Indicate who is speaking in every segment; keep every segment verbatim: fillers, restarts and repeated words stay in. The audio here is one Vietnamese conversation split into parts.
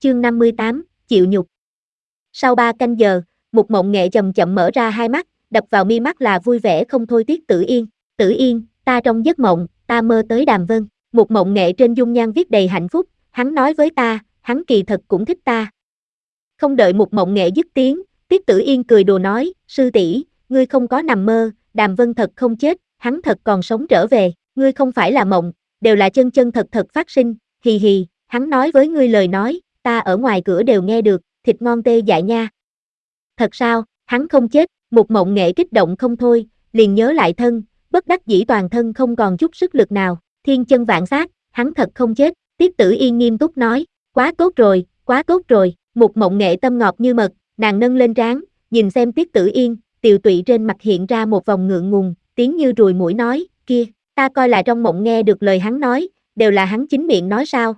Speaker 1: Chương năm mươi tám, chịu nhục. Sau ba canh giờ, Mục Mộng Nghệ chậm chậm mở ra hai mắt, đập vào mi mắt là vui vẻ không thôi Tiết Tử Yên. Tử Yên, ta trong giấc mộng, ta mơ tới Đàm Vân. Mục Mộng Nghệ trên dung nhan viết đầy hạnh phúc, hắn nói với ta, hắn kỳ thật cũng thích ta. Không đợi Mục Mộng Nghệ dứt tiếng, Tiết Tử Yên cười đùa nói, sư tỷ, ngươi không có nằm mơ, Đàm Vân thật không chết, hắn thật còn sống trở về, ngươi không phải là mộng, đều là chân chân thật thật phát sinh, hì hì, hắn nói với ngươi lời nói, ta ở ngoài cửa đều nghe được, thịt ngon tê dại nha. Thật sao, hắn không chết, Mục Mộng Nghệ kích động không thôi, liền nhớ lại thân, bất đắc dĩ toàn thân không còn chút sức lực nào, thiên chân vạn sát, hắn thật không chết, Tiết Tử Yên nghiêm túc nói, quá tốt rồi, quá tốt rồi, Mục Mộng Nghệ tâm ngọt như mật, nàng nâng lên trán, nhìn xem Tiết Tử Yên, tiều tụy trên mặt hiện ra một vòng ngượng ngùng, tiếng như ruồi mũi nói, kia, ta coi là trong mộng nghe được lời hắn nói, đều là hắn chính miệng nói sao?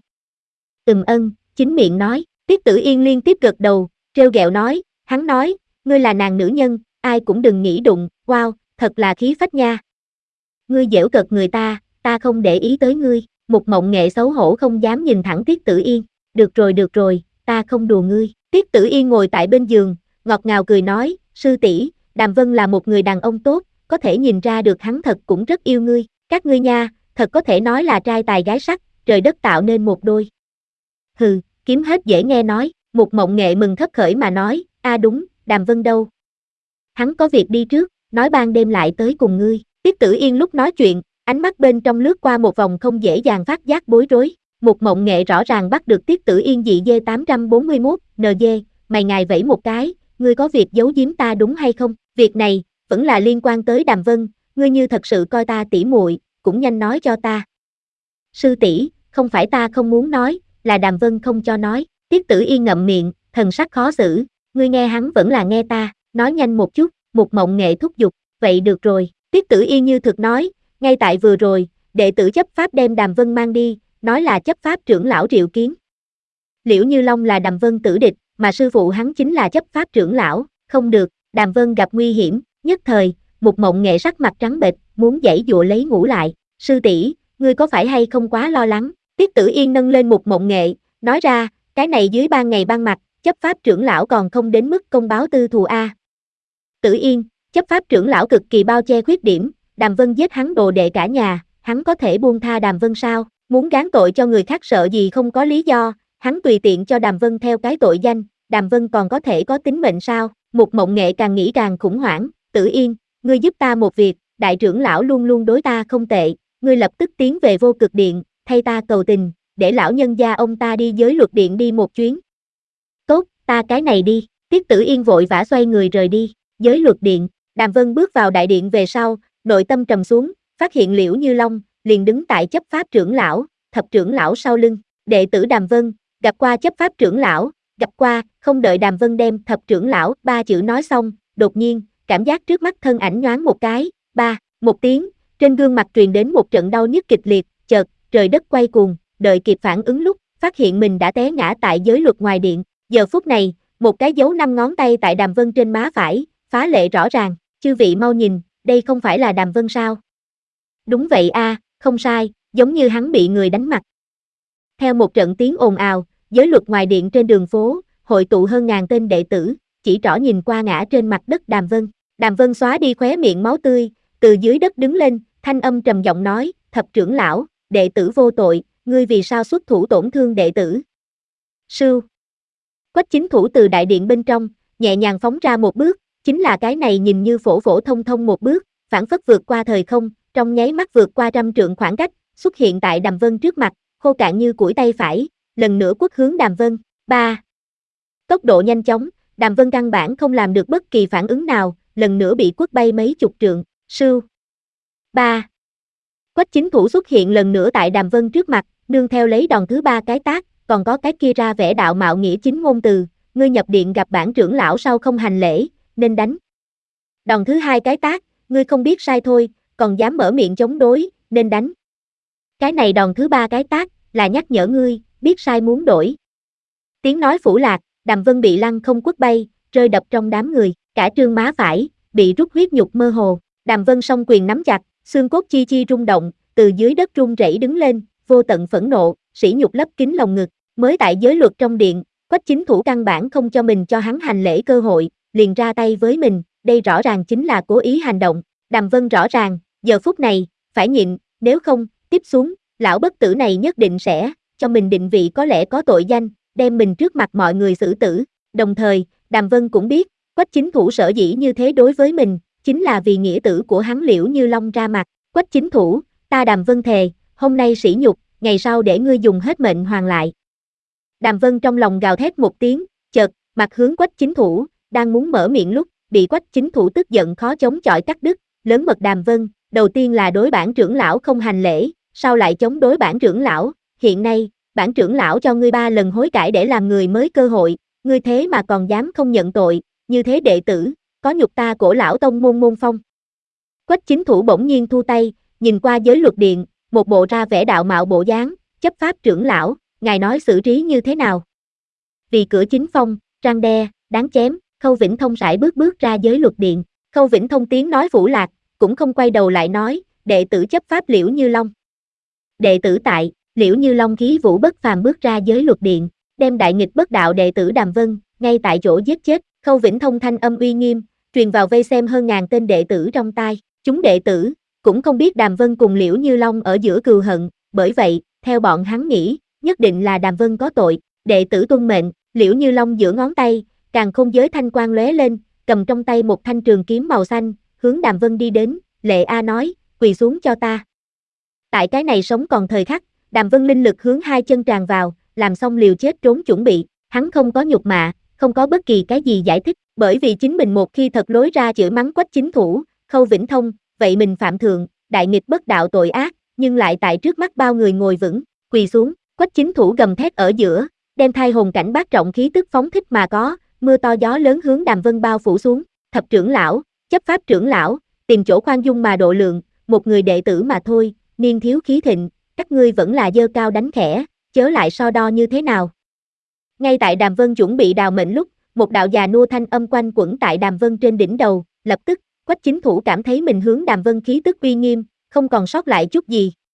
Speaker 1: Ừm ân, chính miệng nói, Tiết Tử Yên liên tiếp gật đầu, trêu ghẹo nói, hắn nói, ngươi là nàng nữ nhân, ai cũng đừng nghĩ đụng, wow, thật là khí phách nha. Ngươi giễu cợt người ta, ta không để ý tới ngươi, Mục Mộng Nghệ xấu hổ không dám nhìn thẳng Tiết Tử Yên, được rồi được rồi, ta không đùa ngươi. Tiết Tử Yên ngồi tại bên giường, ngọt ngào cười nói, sư tỷ, Đàm Vân là một người đàn ông tốt, có thể nhìn ra được hắn thật cũng rất yêu ngươi, các ngươi nha, thật có thể nói là trai tài gái sắc, trời đất tạo nên một đôi. Hừ, kiếm hết dễ nghe nói, Mục Mộng Nghệ mừng khấp khởi mà nói, a đúng, Đàm Vân đâu? Hắn có việc đi trước, nói ban đêm lại tới cùng ngươi. Tiết Tử Yên lúc nói chuyện, ánh mắt bên trong lướt qua một vòng không dễ dàng phát giác bối rối. Mục Mộng Nghệ rõ ràng bắt được Tiết Tử Yên dị dê tám trăm bốn mươi mốt, en giê, mày ngài vẫy một cái, ngươi có việc giấu giếm ta đúng hay không? Việc này, vẫn là liên quan tới Đàm Vân, ngươi như thật sự coi ta tỉ muội, cũng nhanh nói cho ta. Sư tỷ, không phải ta không muốn nói, là Đàm Vân không cho nói. Tiết Tử Yên ngậm miệng, thần sắc khó xử, ngươi nghe hắn vẫn là nghe ta, nói nhanh một chút. Mục Mộng Nghệ thúc giục, vậy được rồi. Tiết Tử Yên như thực nói, ngay tại vừa rồi, đệ tử chấp pháp đem Đàm Vân mang đi, nói là chấp pháp trưởng lão triệu kiến. Liễu Như Long là Đàm Vân tử địch, mà sư phụ hắn chính là chấp pháp trưởng lão, không được, Đàm Vân gặp nguy hiểm, nhất thời, Mục Mộng Nghệ sắc mặt trắng bệch, muốn giãy giụa lấy ngủ lại, sư tỷ, ngươi có phải hay không quá lo lắng? Tiết Tử Yên nâng lên Mục Mộng Nghệ, nói ra, cái này dưới ban ngày ban mặt, chấp pháp trưởng lão còn không đến mức công báo tư thù a. Tử Yên, chấp pháp trưởng lão cực kỳ bao che khuyết điểm, Đàm Vân giết hắn đồ đệ cả nhà, hắn có thể buông tha Đàm Vân sao? Muốn gán tội cho người khác sợ gì không có lý do, hắn tùy tiện cho Đàm Vân theo cái tội danh, Đàm Vân còn có thể có tính mệnh sao? Mục Mộng Nghệ càng nghĩ càng khủng hoảng, Tử Yên, ngươi giúp ta một việc, đại trưởng lão luôn luôn đối ta không tệ, ngươi lập tức tiến về Vô Cực Điện, thay ta cầu tình, để lão nhân gia ông ta đi giới luật điện đi một chuyến. Tốt, ta cái này đi. Tiết Tử Yên vội vã xoay người rời đi. Giới luật điện, Đàm Vân bước vào đại điện về sau, nội tâm trầm xuống, phát hiện Liễu Như Long, liền đứng tại chấp pháp trưởng lão, thập trưởng lão sau lưng, đệ tử Đàm Vân, gặp qua chấp pháp trưởng lão, gặp qua, không đợi Đàm Vân đem thập trưởng lão, ba chữ nói xong, đột nhiên, cảm giác trước mắt thân ảnh nhoáng một cái, ba, một tiếng, trên gương mặt truyền đến một trận đau nhức kịch liệt, chợt, trời đất quay cuồng, đợi kịp phản ứng lúc, phát hiện mình đã té ngã tại giới luật ngoài điện, giờ phút này, một cái dấu năm ngón tay tại Đàm Vân trên má phải, phá lệ rõ ràng, chư vị mau nhìn, đây không phải là Đàm Vân sao? Đúng vậy a, à, không sai, giống như hắn bị người đánh mặt. Theo một trận tiếng ồn ào, giới luật ngoài điện trên đường phố, hội tụ hơn ngàn tên đệ tử, chỉ trỏ nhìn qua ngã trên mặt đất Đàm Vân. Đàm Vân xóa đi khóe miệng máu tươi, từ dưới đất đứng lên, thanh âm trầm giọng nói, thập trưởng lão, đệ tử vô tội, ngươi vì sao xuất thủ tổn thương đệ tử? Sưu. Quách Chính Thủ từ đại điện bên trong, nhẹ nhàng phóng ra một bước, chính là cái này nhìn như phổ phổ thông thông một bước, phản phất vượt qua thời không, trong nháy mắt vượt qua trăm trượng khoảng cách, xuất hiện tại Đàm Vân trước mặt, khô cạn như củi tay phải, lần nữa quất hướng Đàm Vân. Ba. Tốc độ nhanh chóng, Đàm Vân căn bản không làm được bất kỳ phản ứng nào, lần nữa bị quất bay mấy chục trượng. Sưu. Ba. Quách Chính Thủ xuất hiện lần nữa tại Đàm Vân trước mặt, nương theo lấy đòn thứ ba cái tác, còn có cái kia ra vẻ đạo mạo nghĩa chính ngôn từ, ngươi nhập điện gặp bản trưởng lão sau không hành lễ, nên đánh. Đòn thứ hai cái tác, ngươi không biết sai thôi, còn dám mở miệng chống đối, nên đánh. Cái này đòn thứ ba cái tác, là nhắc nhở ngươi, biết sai muốn đổi. Tiếng nói phủ lạc, Đàm Vân bị lăng không quất bay, rơi đập trong đám người, cả trương má phải, bị rút huyết nhục mơ hồ. Đàm Vân song quyền nắm chặt, xương cốt chi chi rung động, từ dưới đất run rẩy đứng lên, vô tận phẫn nộ, sỉ nhục lấp kín lồng ngực. Mới tại giới luật trong điện, Quách Chính Thủ căn bản không cho mình cho hắn hành lễ cơ hội, liền ra tay với mình, đây rõ ràng chính là cố ý hành động. Đàm Vân rõ ràng, giờ phút này, phải nhịn, nếu không, tiếp xuống, lão bất tử này nhất định sẽ cho mình định vị có lẽ có tội danh, đem mình trước mặt mọi người xử tử. Đồng thời, Đàm Vân cũng biết, Quách Chính Thủ sở dĩ như thế đối với mình, chính là vì nghĩa tử của hắn Liễu Như Long ra mặt. Quách Chính Thủ, ta Đàm Vân thề, hôm nay sỉ nhục, ngày sau để ngươi dùng hết mệnh hoàn lại. Đàm Vân trong lòng gào thét một tiếng, chợt, mặt hướng Quách Chính Thủ, đang muốn mở miệng lúc, bị Quách Chính Thủ tức giận khó chống chọi cắt đứt, lớn mật Đàm Vân, đầu tiên là đối bản trưởng lão không hành lễ, sau lại chống đối bản trưởng lão, hiện nay, bản trưởng lão cho ngươi ba lần hối cải để làm người mới cơ hội, ngươi thế mà còn dám không nhận tội, như thế đệ tử, có nhục ta cổ lão tông môn môn phong. Quách Chính Thủ bỗng nhiên thu tay, nhìn qua giới luật điện, một bộ ra vẻ đạo mạo bộ dáng, chấp pháp trưởng lão, ngài nói xử trí như thế nào? Vì cửa chính phong, răng đe, đáng chém, Khâu Vĩnh Thông sải bước bước ra giới luật điện, Khâu Vĩnh Thông tiếng nói phủ lạc, cũng không quay đầu lại nói, đệ tử chấp pháp Liễu Như Long. Đệ tử tại, Liễu Như Long khí vũ bất phàm bước ra giới luật điện, đem đại nghịch bất đạo đệ tử Đàm Vân, ngay tại chỗ giết chết, Khâu Vĩnh Thông thanh âm uy nghiêm, truyền vào vây xem hơn ngàn tên đệ tử trong tai, chúng đệ tử, cũng không biết Đàm Vân cùng Liễu Như Long ở giữa cừu hận, bởi vậy, theo bọn hắn nghĩ, nhất định là Đàm Vân có tội, đệ tử tuân mệnh, Liễu Như Long giữa ngón tay, càn khôn giới thanh quang lóe lên, cầm trong tay một thanh trường kiếm màu xanh, hướng Đàm Vân đi đến, Lệ A nói, quỳ xuống cho ta. Tại cái này sống còn thời khắc, Đàm Vân linh lực hướng hai chân tràn vào, làm xong liều chết trốn chuẩn bị, hắn không có nhục mạ, không có bất kỳ cái gì giải thích, bởi vì chính mình một khi thật lối ra chửi mắng Quách Chính Thủ, Khâu Vĩnh Thông, vậy mình phạm thượng, đại nghịch bất đạo tội ác, nhưng lại tại trước mắt bao người ngồi vững, quỳ xuống, Quách Chính Thủ gầm thét ở giữa, đem thai hồn cảnh bát trọng khí tức phóng thích mà có, mưa to gió lớn hướng Đàm Vân bao phủ xuống, thập trưởng lão, chấp pháp trưởng lão, tìm chỗ khoan dung mà độ lượng, một người đệ tử mà thôi, niên thiếu khí thịnh, các ngươi vẫn là dơ cao đánh khẽ, chớ lại so đo như thế nào. Ngay tại Đàm Vân chuẩn bị đào mệnh lúc, một đạo già nua thanh âm quanh quẩn tại Đàm Vân trên đỉnh đầu, lập tức, Quách Chính Thủ cảm thấy mình hướng Đàm Vân khí tức uy nghiêm, không còn sót lại chút gì,